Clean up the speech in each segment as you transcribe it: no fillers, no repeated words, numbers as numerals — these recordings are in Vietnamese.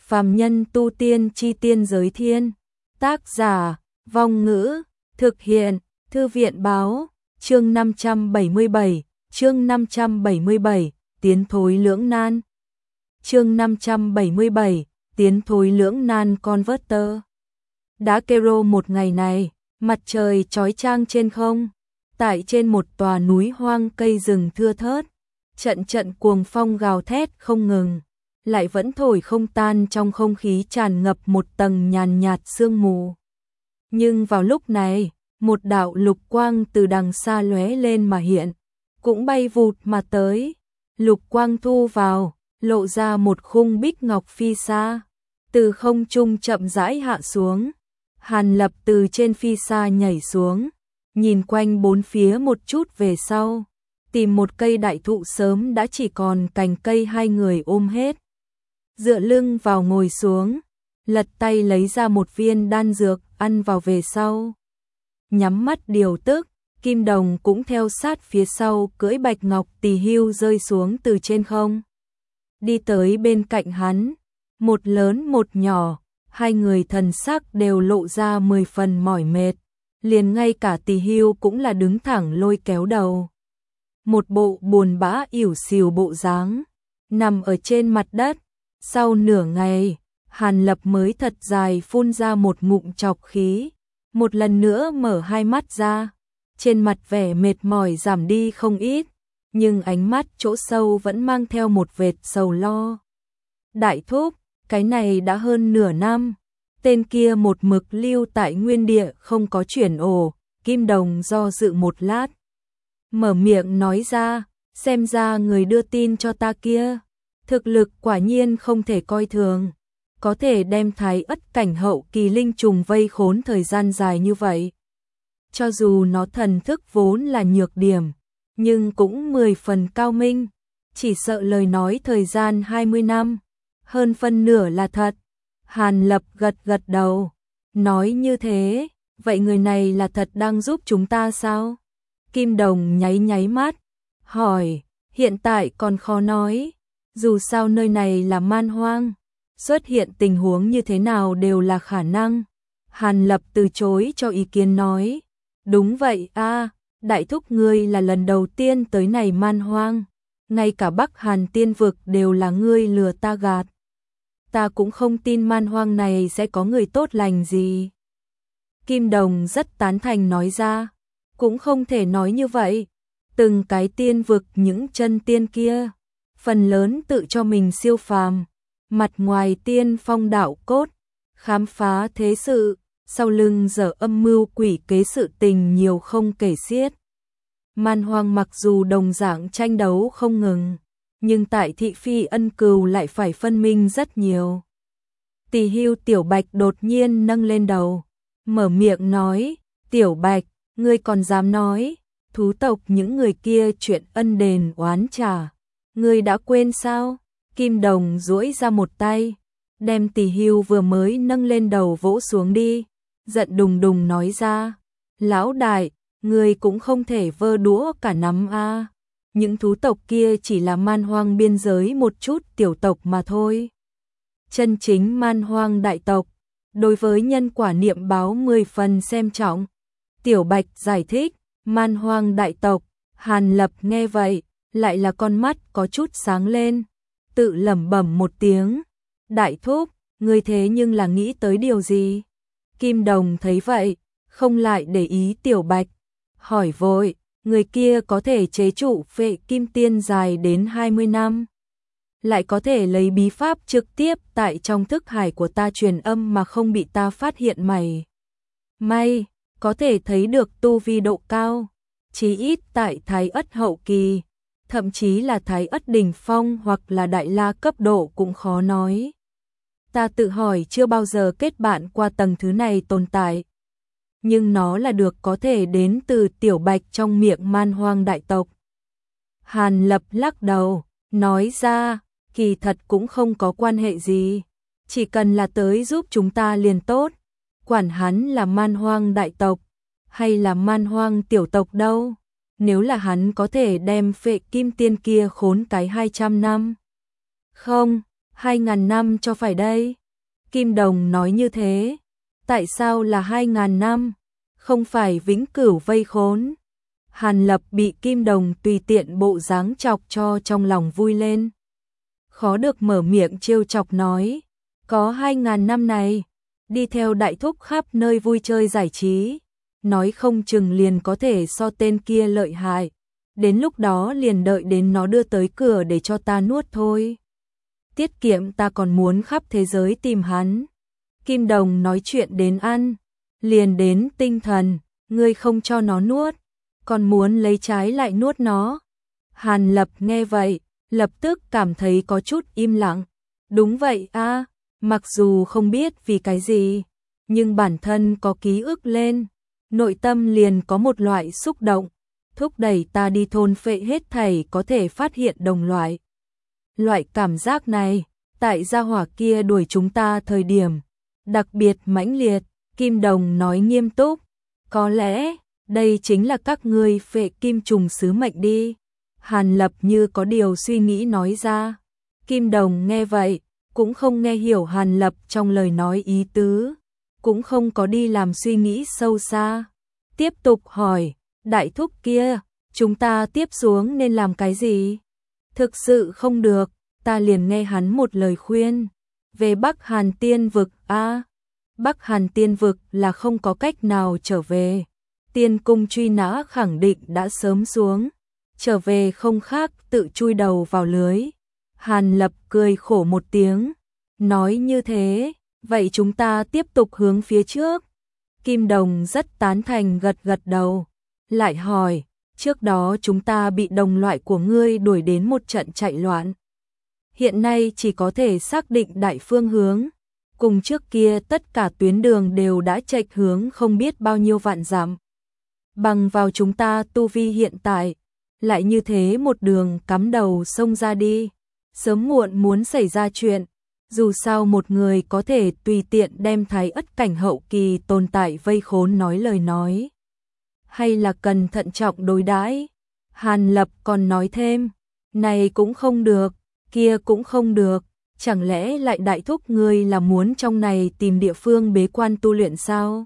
Phàm nhân tu tiên chi tiên giới thiên. Tác giả, Vong Ngữ, thực hiện, Thư viện báo, chương 577, chương 577, tiến thối lưỡng nan. Chương 577, tiến thối lưỡng nan Converter. Đã kêu một ngày này, mặt trời chói chang trên không, tại trên một tòa núi hoang cây rừng thưa thớt, trận trận cuồng phong gào thét không ngừng, lại vẫn thổi không tan, trong không khí tràn ngập một tầng nhàn nhạt sương mù. Nhưng vào lúc này, một đạo lục quang từ đằng xa lóe lên mà hiện, cũng bay vụt mà tới. Lục quang thu vào, lộ ra một khung bích ngọc phi xa, từ không trung chậm rãi hạ xuống. Hàn Lập từ trên phi xa nhảy xuống, nhìn quanh bốn phía một chút về sau, tìm một cây đại thụ sớm đã chỉ còn cành cây hai người ôm hết. Dựa lưng vào ngồi xuống, lật tay lấy ra một viên đan dược, ăn vào về sau. Nhắm mắt điều tức, Kim Đồng cũng theo sát phía sau, cưỡi bạch ngọc tỳ hưu rơi xuống từ trên không. Đi tới bên cạnh hắn, một lớn một nhỏ, hai người thần sắc đều lộ ra 10 phần mỏi mệt, liền ngay cả tỳ hưu cũng là đứng thẳng lôi kéo đầu. Một bộ buồn bã ỉu xìu bộ dáng, nằm ở trên mặt đất. Sau nửa ngày, Hàn Lập mới thật dài phun ra một ngụm trọc khí, một lần nữa mở hai mắt ra, trên mặt vẻ mệt mỏi giảm đi không ít, nhưng ánh mắt chỗ sâu vẫn mang theo một vệt sầu lo. Đại thúc, cái này đã hơn nửa năm, tên kia một mực lưu tại nguyên địa không có chuyển ổ. Kim Đồng do dự một lát, mở miệng nói ra, xem ra người đưa tin cho ta kia, thực lực quả nhiên không thể coi thường, có thể đem Thái Ất cảnh hậu kỳ linh trùng vây khốn thời gian dài như vậy. Cho dù nó thần thức vốn là nhược điểm, nhưng cũng 10 phần cao minh, chỉ sợ lời nói thời gian 20 năm, hơn phân nửa là thật. Hàn Lập gật gật đầu, nói như thế, vậy người này là thật đang giúp chúng ta sao? Kim Đồng nháy nháy mắt, hỏi, hiện tại còn khó nói, dù sao nơi này là man hoang, xuất hiện tình huống như thế nào đều là khả năng. Hàn Lập từ chối cho ý kiến nói, đúng vậy a, đại thúc ngươi là lần đầu tiên tới này man hoang, ngay cả Bắc Hàn tiên vực đều là ngươi lừa ta gạt. Ta cũng không tin man hoang này sẽ có người tốt lành gì. Kim Đồng rất tán thành nói ra, cũng không thể nói như vậy, từng cái tiên vực những chân tiên kia, phần lớn tự cho mình siêu phàm, mặt ngoài tiên phong đạo cốt, khám phá thế sự, sau lưng dở âm mưu quỷ kế sự tình nhiều không kể xiết. Man hoang mặc dù đồng dạng tranh đấu không ngừng, nhưng tại thị phi ân cừu lại phải phân minh rất nhiều. Tỳ hưu Tiểu Bạch đột nhiên nâng lên đầu, mở miệng nói, Tiểu Bạch, ngươi còn dám nói, thú tộc những người kia chuyện ân đền oán trả, ngươi đã quên sao? Kim Đồng duỗi ra một tay, đem tỳ hưu vừa mới nâng lên đầu vỗ xuống đi, giận đùng đùng nói ra, lão đại, ngươi cũng không thể vơ đũa cả nắm a. Những thú tộc kia chỉ là man hoang biên giới một chút tiểu tộc mà thôi. Chân chính man hoang đại tộc, đối với nhân quả niệm báo 10 phần xem trọng. Tiểu Bạch giải thích, man hoang đại tộc. Hàn Lập nghe vậy, lại là con mắt có chút sáng lên, tự lẩm bẩm một tiếng, đại thúc, ngươi thế nhưng là nghĩ tới điều gì? Kim Đồng thấy vậy, không lại để ý Tiểu Bạch, hỏi vội, người kia có thể chế trụ Phệ Kim Tiên dài đến 20 năm, lại có thể lấy bí pháp trực tiếp tại trong thức hải của ta truyền âm mà không bị ta phát hiện mày may, có thể thấy được tu vi độ cao, chí ít tại Thái Ất hậu kỳ, thậm chí là Thái Ất đỉnh phong hoặc là Đại La cấp độ cũng khó nói. Ta tự hỏi chưa bao giờ kết bạn qua tầng thứ này tồn tại, nhưng nó là được có thể đến từ Tiểu Bạch trong miệng man hoang đại tộc. Hàn Lập lắc đầu, nói ra, kỳ thật cũng không có quan hệ gì, chỉ cần là tới giúp chúng ta liền tốt, quản hắn là man hoang đại tộc, hay là man hoang tiểu tộc đâu, nếu là hắn có thể đem Phệ Kim Tiên kia khốn cái 200 năm. Không, 2.000 năm cho phải đây. Kim Đồng nói như thế. Tại sao là 2.000 năm? Không phải vĩnh cửu vây khốn. Hàn Lập bị Kim Đồng tùy tiện bộ dáng chọc cho trong lòng vui lên. Khó được mở miệng trêu chọc nói. Có 2.000 năm này, đi theo đại thúc khắp nơi vui chơi giải trí. Nói không chừng liền có thể so tên kia lợi hại. Đến lúc đó liền đợi đến nó đưa tới cửa để cho ta nuốt thôi. Tiết kiệm ta còn muốn khắp thế giới tìm hắn. Kim Đồng nói chuyện đến ăn, liền đến tinh thần, ngươi không cho nó nuốt, còn muốn lấy trái lại nuốt nó. Hàn Lập nghe vậy, lập tức cảm thấy có chút im lặng. Đúng vậy a, mặc dù không biết vì cái gì, nhưng bản thân có ký ức lên, nội tâm liền có một loại xúc động, thúc đẩy ta đi thôn phệ hết thảy có thể phát hiện đồng loại. Loại cảm giác này, tại gia hỏa kia đuổi chúng ta thời điểm, đặc biệt mãnh liệt. Kim Đồng nói nghiêm túc, có lẽ, đây chính là các ngươi phệ kim trùng sứ mệnh đi. Hàn Lập như có điều suy nghĩ nói ra. Kim Đồng nghe vậy, cũng không nghe hiểu Hàn Lập trong lời nói ý tứ, cũng không có đi làm suy nghĩ sâu xa. Tiếp tục hỏi, đại thúc kia, chúng ta tiếp xuống nên làm cái gì? Thực sự không được, ta liền nghe hắn một lời khuyên. Về Bắc Hàn Tiên Vực a. Bắc Hàn Tiên Vực là không có cách nào trở về. Tiên cung truy nã khẳng định đã sớm xuống. Trở về không khác tự chui đầu vào lưới. Hàn Lập cười khổ một tiếng. Nói như thế, vậy chúng ta tiếp tục hướng phía trước. Kim Đồng rất tán thành gật gật đầu. Lại hỏi, trước đó chúng ta bị đồng loại của ngươi đuổi đến một trận chạy loạn. Hiện nay chỉ có thể xác định đại phương hướng. Cùng trước kia tất cả tuyến đường đều đã chệch hướng không biết bao nhiêu vạn dặm. Bằng vào chúng ta tu vi hiện tại, lại như thế một đường cắm đầu xông ra đi, sớm muộn muốn xảy ra chuyện. Dù sao một người có thể tùy tiện đem Thái Ất cảnh hậu kỳ tồn tại vây khốn nói lời nói, hay là cần thận trọng đối đãi. Hàn Lập còn nói thêm, này cũng không được, kia cũng không được. Chẳng lẽ lại đại thúc ngươi là muốn trong này tìm địa phương bế quan tu luyện sao?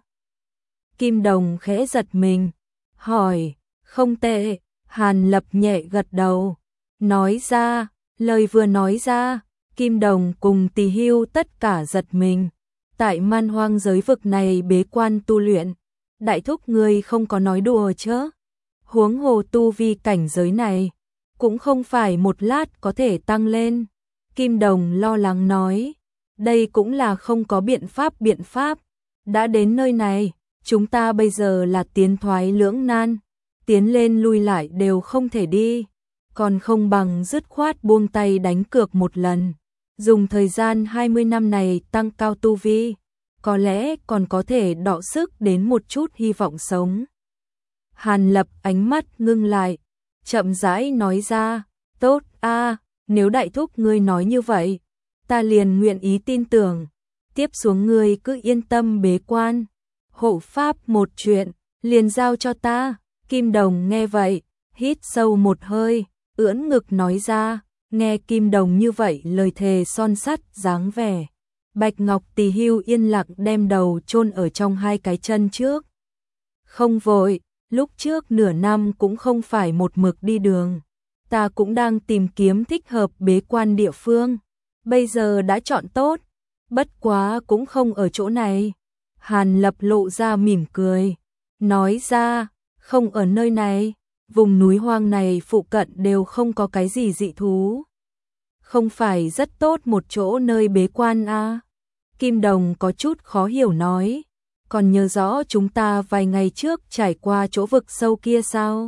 Kim Đồng khẽ giật mình, hỏi, không tệ. Hàn Lập nhẹ gật đầu, nói ra, lời vừa nói ra, Kim Đồng cùng Tỳ Hưu tất cả giật mình. Tại man hoang giới vực này bế quan tu luyện, đại thúc ngươi không có nói đùa chứ? Huống hồ tu vi cảnh giới này, cũng không phải một lát có thể tăng lên. Kim Đồng lo lắng nói, đây cũng là không có biện pháp. Đã đến nơi này, chúng ta bây giờ là tiến thoái lưỡng nan, tiến lên lui lại đều không thể đi, còn không bằng dứt khoát buông tay đánh cược một lần, dùng thời gian 20 năm này tăng cao tu vi, có lẽ còn có thể đọ sức đến một chút hy vọng sống. Hàn Lập ánh mắt ngưng lại, chậm rãi nói ra, tốt a, nếu đại thúc ngươi nói như vậy, ta liền nguyện ý tin tưởng. Tiếp xuống ngươi cứ yên tâm bế quan, hộ pháp một chuyện, liền giao cho ta. Kim Đồng nghe vậy, hít sâu một hơi, ưỡn ngực nói ra, nghe Kim Đồng như vậy lời thề son sắt dáng vẻ. Bạch Ngọc Tỳ Hưu yên lặng đem đầu chôn ở trong hai cái chân trước. Không vội, lúc trước nửa năm cũng không phải một mực đi đường. Ta cũng đang tìm kiếm thích hợp bế quan địa phương. Bây giờ đã chọn tốt, bất quá cũng không ở chỗ này. Hàn Lập lộ ra mỉm cười, nói ra, không ở nơi này, vùng núi hoang này phụ cận đều không có cái gì dị thú. Không phải rất tốt một chỗ nơi bế quan à? Kim Đồng có chút khó hiểu nói, còn nhớ rõ chúng ta vài ngày trước trải qua chỗ vực sâu kia sao?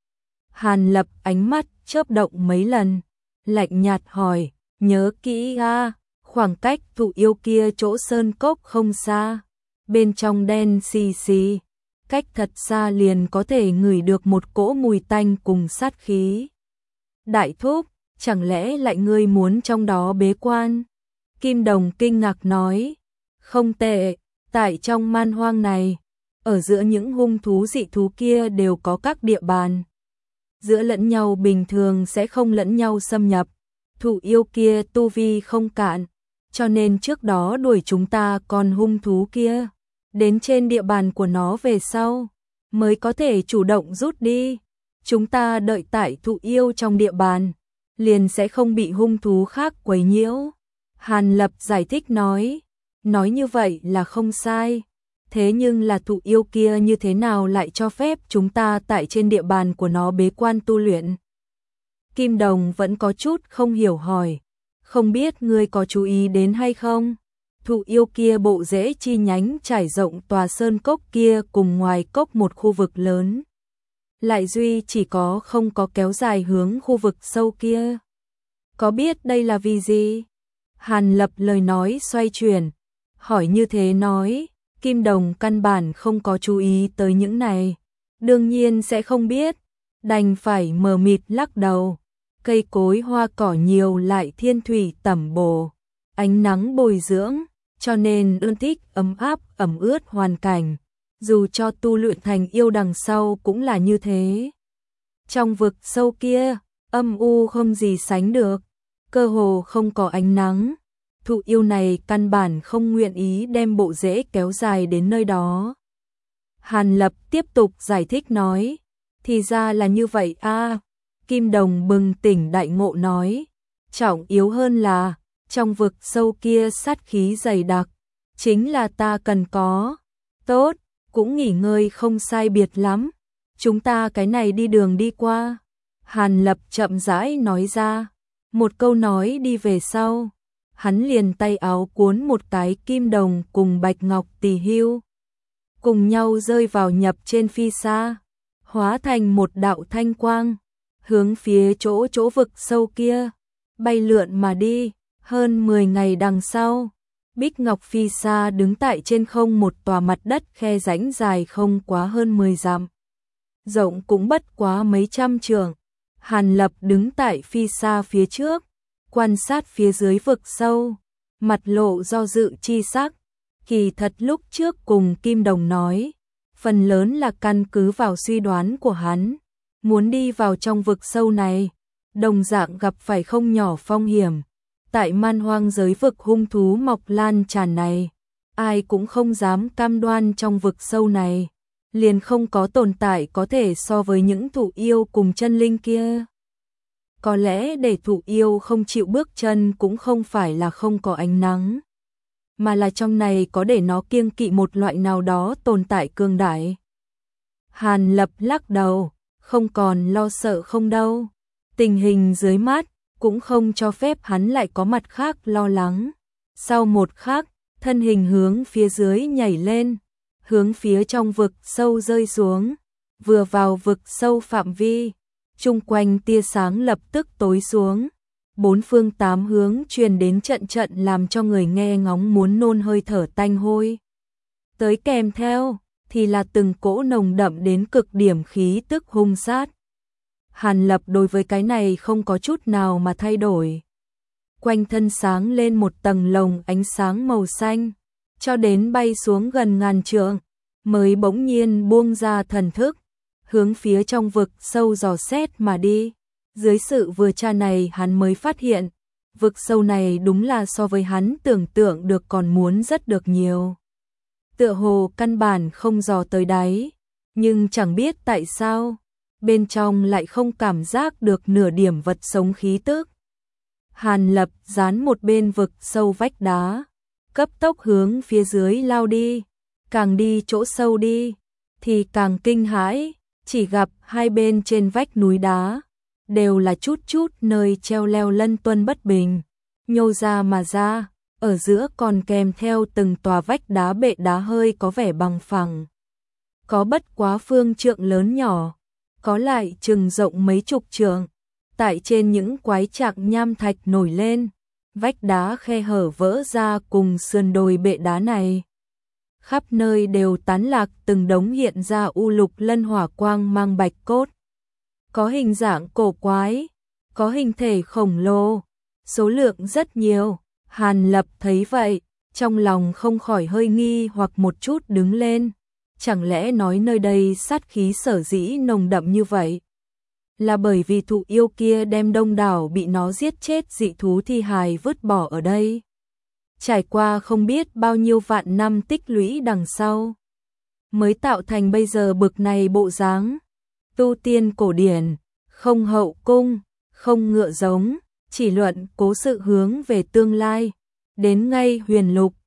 Hàn Lập ánh mắt chớp động mấy lần, lạnh nhạt hỏi, nhớ kỹ à, khoảng cách thụ yêu kia chỗ sơn cốc không xa, bên trong đen xì xì, cách thật xa liền có thể ngửi được một cỗ mùi tanh cùng sát khí. Đại thúc, chẳng lẽ lại ngươi muốn trong đó bế quan? Kim Đồng kinh ngạc nói, không tệ, tại trong man hoang này, ở giữa những hung thú dị thú kia đều có các địa bàn. Giữa lẫn nhau bình thường sẽ không lẫn nhau xâm nhập, Thụ yêu kia tu vi không cạn, cho nên trước đó đuổi chúng ta con hung thú kia đến trên địa bàn của nó về sau, mới có thể chủ động rút đi. Chúng ta đợi tại thụ yêu trong địa bàn, liền sẽ không bị hung thú khác quấy nhiễu. Hàn Lập giải thích nói như vậy là không sai. Thế nhưng là thụ yêu kia như thế nào lại cho phép chúng ta tại trên địa bàn của nó bế quan tu luyện? Kim Đồng vẫn có chút không hiểu hỏi, không biết ngươi có chú ý đến hay không? Thụ yêu kia bộ rễ chi nhánh trải rộng tòa sơn cốc kia cùng ngoài cốc một khu vực lớn. Lại duy chỉ có không có kéo dài hướng khu vực sâu kia. Có biết đây là vì gì? Hàn Lập lời nói xoay chuyển, hỏi như thế nói, Kim Đồng căn bản không có chú ý tới những này. Đương nhiên sẽ không biết, đành phải mờ mịt lắc đầu. Cây cối hoa cỏ nhiều lại thiên thủy tẩm bổ, ánh nắng bồi dưỡng, cho nên ưa thích ấm áp ẩm ướt hoàn cảnh. Dù cho tu luyện thành yêu đằng sau cũng là như thế. Trong vực sâu kia, âm u không gì sánh được, cơ hồ không có ánh nắng. Thụ yêu này căn bản không nguyện ý đem bộ rễ kéo dài đến nơi đó. Hàn Lập tiếp tục giải thích nói, thì ra là như vậy a. Kim Đồng bừng tỉnh đại ngộ nói, trọng yếu hơn là, trong vực sâu kia sát khí dày đặc, chính là ta cần có. Tốt, cũng nghỉ ngơi không sai biệt lắm, chúng ta cái này đi đường đi qua. Hàn Lập chậm rãi nói ra, một câu nói đi về sau, hắn liền tay áo cuốn một cái Kim Đồng cùng Bạch Ngọc Tỳ Hưu, cùng nhau rơi vào nhập trên phi xa, hóa thành một đạo thanh quang, hướng phía chỗ vực sâu kia, bay lượn mà đi. Hơn 10 ngày đằng sau, Bích Ngọc phi xa đứng tại trên không một tòa mặt đất khe rãnh dài không quá hơn 10 dặm, rộng cũng bất quá mấy trăm trượng. Hàn Lập đứng tại phi xa phía trước, quan sát phía dưới vực sâu, mặt lộ do dự chi sắc. Kỳ thật lúc trước cùng Kim Đồng nói, phần lớn là căn cứ vào suy đoán của hắn, muốn đi vào trong vực sâu này, đồng dạng gặp phải không nhỏ phong hiểm. Tại man hoang giới vực hung thú mọc lan tràn này, ai cũng không dám cam đoan trong vực sâu này liền không có tồn tại có thể so với những thụ yêu cùng chân linh kia. Có lẽ để thụ yêu không chịu bước chân cũng không phải là không có ánh nắng, mà là trong này có để nó kiêng kỵ một loại nào đó tồn tại cường đại. Hàn Lập lắc đầu, không còn lo sợ không đâu. Tình hình dưới mắt cũng không cho phép hắn lại có mặt khác lo lắng. Sau một khắc, thân hình hướng phía dưới nhảy lên, hướng phía trong vực sâu rơi xuống. Vừa vào vực sâu phạm vi, chung quanh tia sáng lập tức tối xuống. Bốn phương tám hướng truyền đến trận trận làm cho người nghe ngóng muốn nôn hơi thở tanh hôi. Tới kèm theo thì là từng cỗ nồng đậm đến cực điểm khí tức hung sát. Hàn Lập đối với cái này không có chút nào mà thay đổi. Quanh thân sáng lên một tầng lồng ánh sáng màu xanh, cho đến bay xuống gần ngàn trượng, mới bỗng nhiên buông ra thần thức, hướng phía trong vực sâu dò xét mà đi. Dưới sự vừa tra này hắn mới phát hiện, vực sâu này đúng là so với hắn tưởng tượng được còn muốn rất được nhiều. Tựa hồ căn bản không dò tới đáy, nhưng chẳng biết tại sao, bên trong lại không cảm giác được nửa điểm vật sống khí tức. Hàn Lập dán một bên vực sâu vách đá, cấp tốc hướng phía dưới lao đi, càng đi chỗ sâu đi, thì càng kinh hãi, chỉ gặp hai bên trên vách núi đá, đều là chút chút nơi treo leo lân tuân bất bình, nhô ra mà ra, ở giữa còn kèm theo từng tòa vách đá bệ đá hơi có vẻ bằng phẳng. Có bất quá phương trượng lớn nhỏ, có lại chừng rộng mấy chục trượng. Tại trên những quái trạc nham thạch nổi lên, vách đá khe hở vỡ ra cùng sườn đồi bệ đá này. Khắp nơi đều tán lạc từng đống hiện ra u lục lân hỏa quang mang bạch cốt. Có hình dạng cổ quái, có hình thể khổng lồ, số lượng rất nhiều. Hàn Lập thấy vậy, trong lòng không khỏi hơi nghi hoặc một chút đứng lên. Chẳng lẽ nói nơi đây sát khí sở dĩ nồng đậm như vậy, là bởi vì thụ yêu kia đem đông đảo bị nó giết chết dị thú thi hài vứt bỏ ở đây. Trải qua không biết bao nhiêu vạn năm tích lũy đằng sau, mới tạo thành bây giờ bực này bộ dáng. Tu tiên cổ điển, không hậu cung, không ngựa giống, chỉ luận cố sự hướng về tương lai. Đến ngay huyền lục,